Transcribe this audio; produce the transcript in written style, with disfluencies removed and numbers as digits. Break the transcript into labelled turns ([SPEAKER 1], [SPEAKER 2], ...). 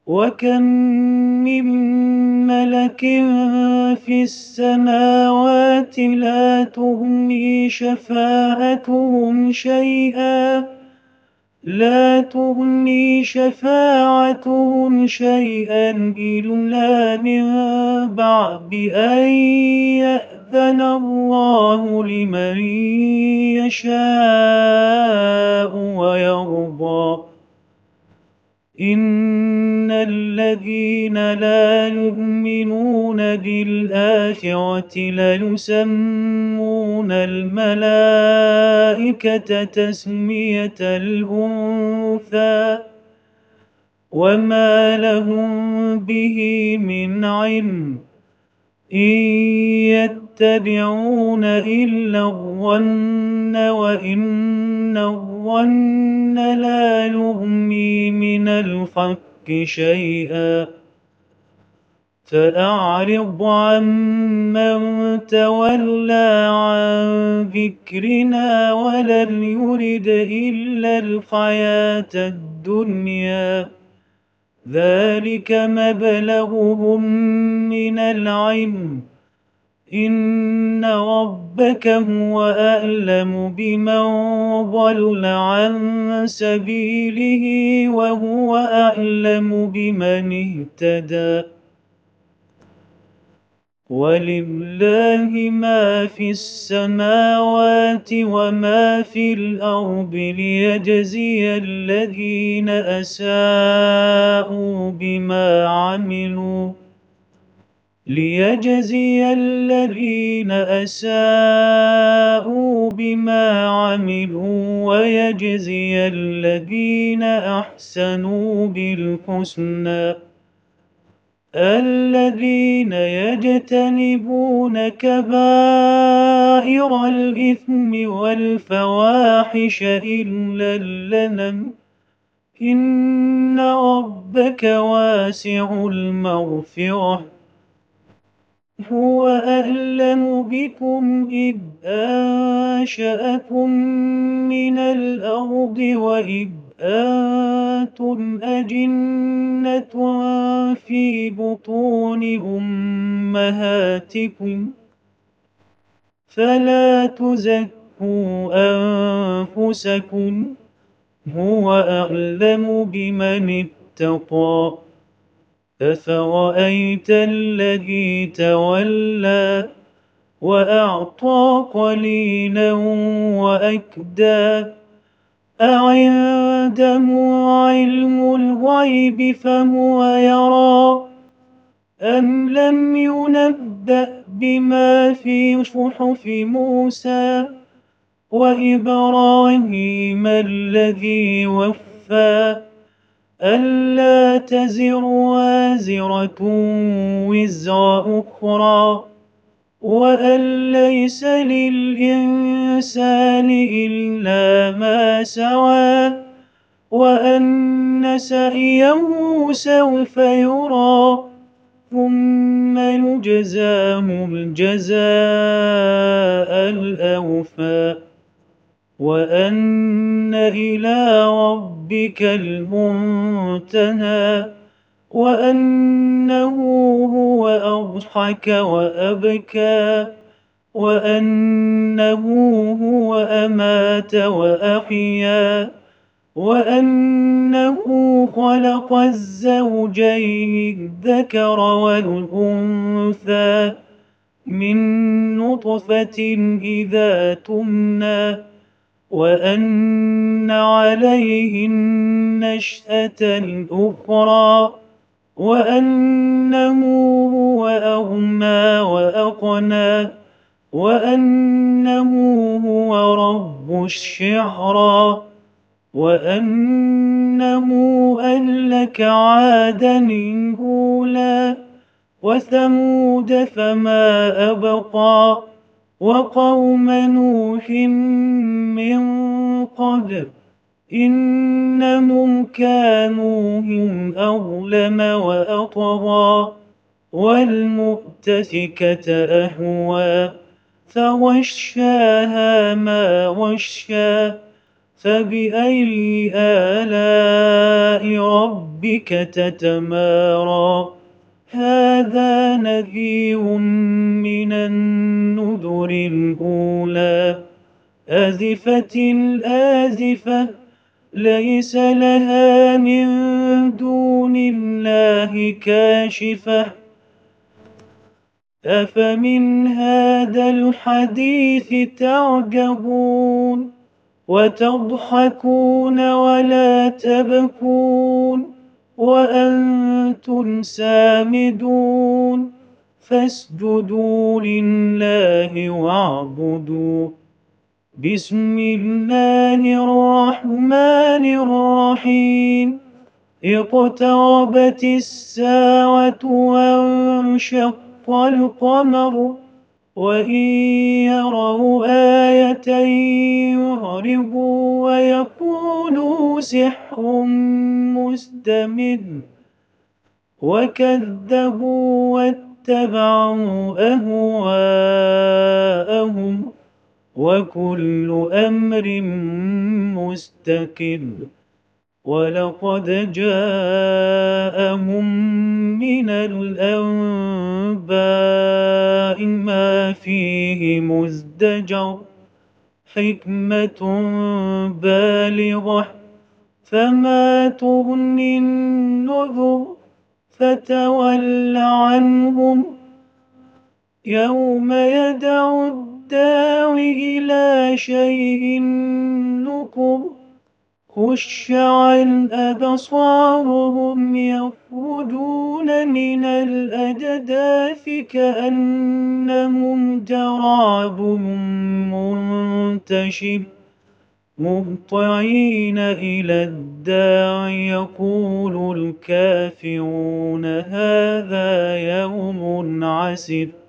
[SPEAKER 1] وكم من ملك في السماوات لا تغني شفاعتهم شيئا إلا من بعد أن يأذن الله لمن يشاء ويرضى. إن الذين لا يؤمنون بالآخرة ليسمون الملائكة تسمية الأنثى وما لهم به من علم إن يتبعون إلا الظن وإن الظن لا يغني من الحق شيئا. فأعرض عمن تولى عن ذكرنا ولم يرد إلا الحياة الدنيا ذلك مبلغهم من العلم إن ربك هو أعلم بمن ضل عن سبيله وهو أعلم بمن اهتدى. ولله ما في السماوات وما في الأرض ليجزي الذين أساءوا بما عملوا ويجزي الذين أحسنوا بالحسنى. الذين يجتنبون كبائر الإثم والفواحش إلا اللمم إن ربك واسع المغفرة هو أعلم بكم إذ أنشأكم من الأرض وإذ أنتم أجنة في بطون أمهاتكم فلا تزكوا أنفسكم هو أعلم بمن اتقى. أفرأيت الذي تولى وأعطى قليلا وأكدى أعنده علم الغيب فهو يرى أم لم ينبأ بما في صحف موسى وإبراهيم الذي وفى ألا تزر وازرة وزر أخرى وأن ليس للإنسان إلا ما سعى وأن سعيه سوف يرى ثم يجزاه الجزاء الأوفى وأن إلى ربك المنتهى وأنه هو أضحك وأبكى وأنه هو أمات وأحيا وأنه خلق الزوجين الذكر والأنثى من نطفة إذا تمنى وأن عليه النشأة الأخرى وأنه هو أغنى وأقنى وأنه هو رب الشعرى وأنه أهلك عادا الأولى وثمود فما أبقى وقوم نوح من قبل إنهم كانوا هم أظلم وأطغى والمؤتفكة أهوى فغشاها ما غشى فبأي آلاء ربك تتمارى هذا نذير من النذر الأولى أزفت الآزفة ليس لها من دون الله كاشفة أفمن هذا الحديث تعجبون وتضحكون ولا تبكون وأنتم سامدون فاسجدوا لله واعبدوا بسم الله الرحمن الرحيم اقتربت الساعة وانشق القمر وإن يروا آية يعرضوا ويقولوا سحر مستمر وكذبوا واتبعوا أهواءهم وكل أمر مستقر ولقد جاءهم من الأنباء ما فيه مزدجر حكمة بالغة فما تغني النذر فتول عنهم يوم يدعو الداعي إلى شيء نكر خش عن أبصارهم يخرجون من الأجداث كأنهم جراد منتشر مهطعين إلى الداع يقول الكافرون هذا يوم عسر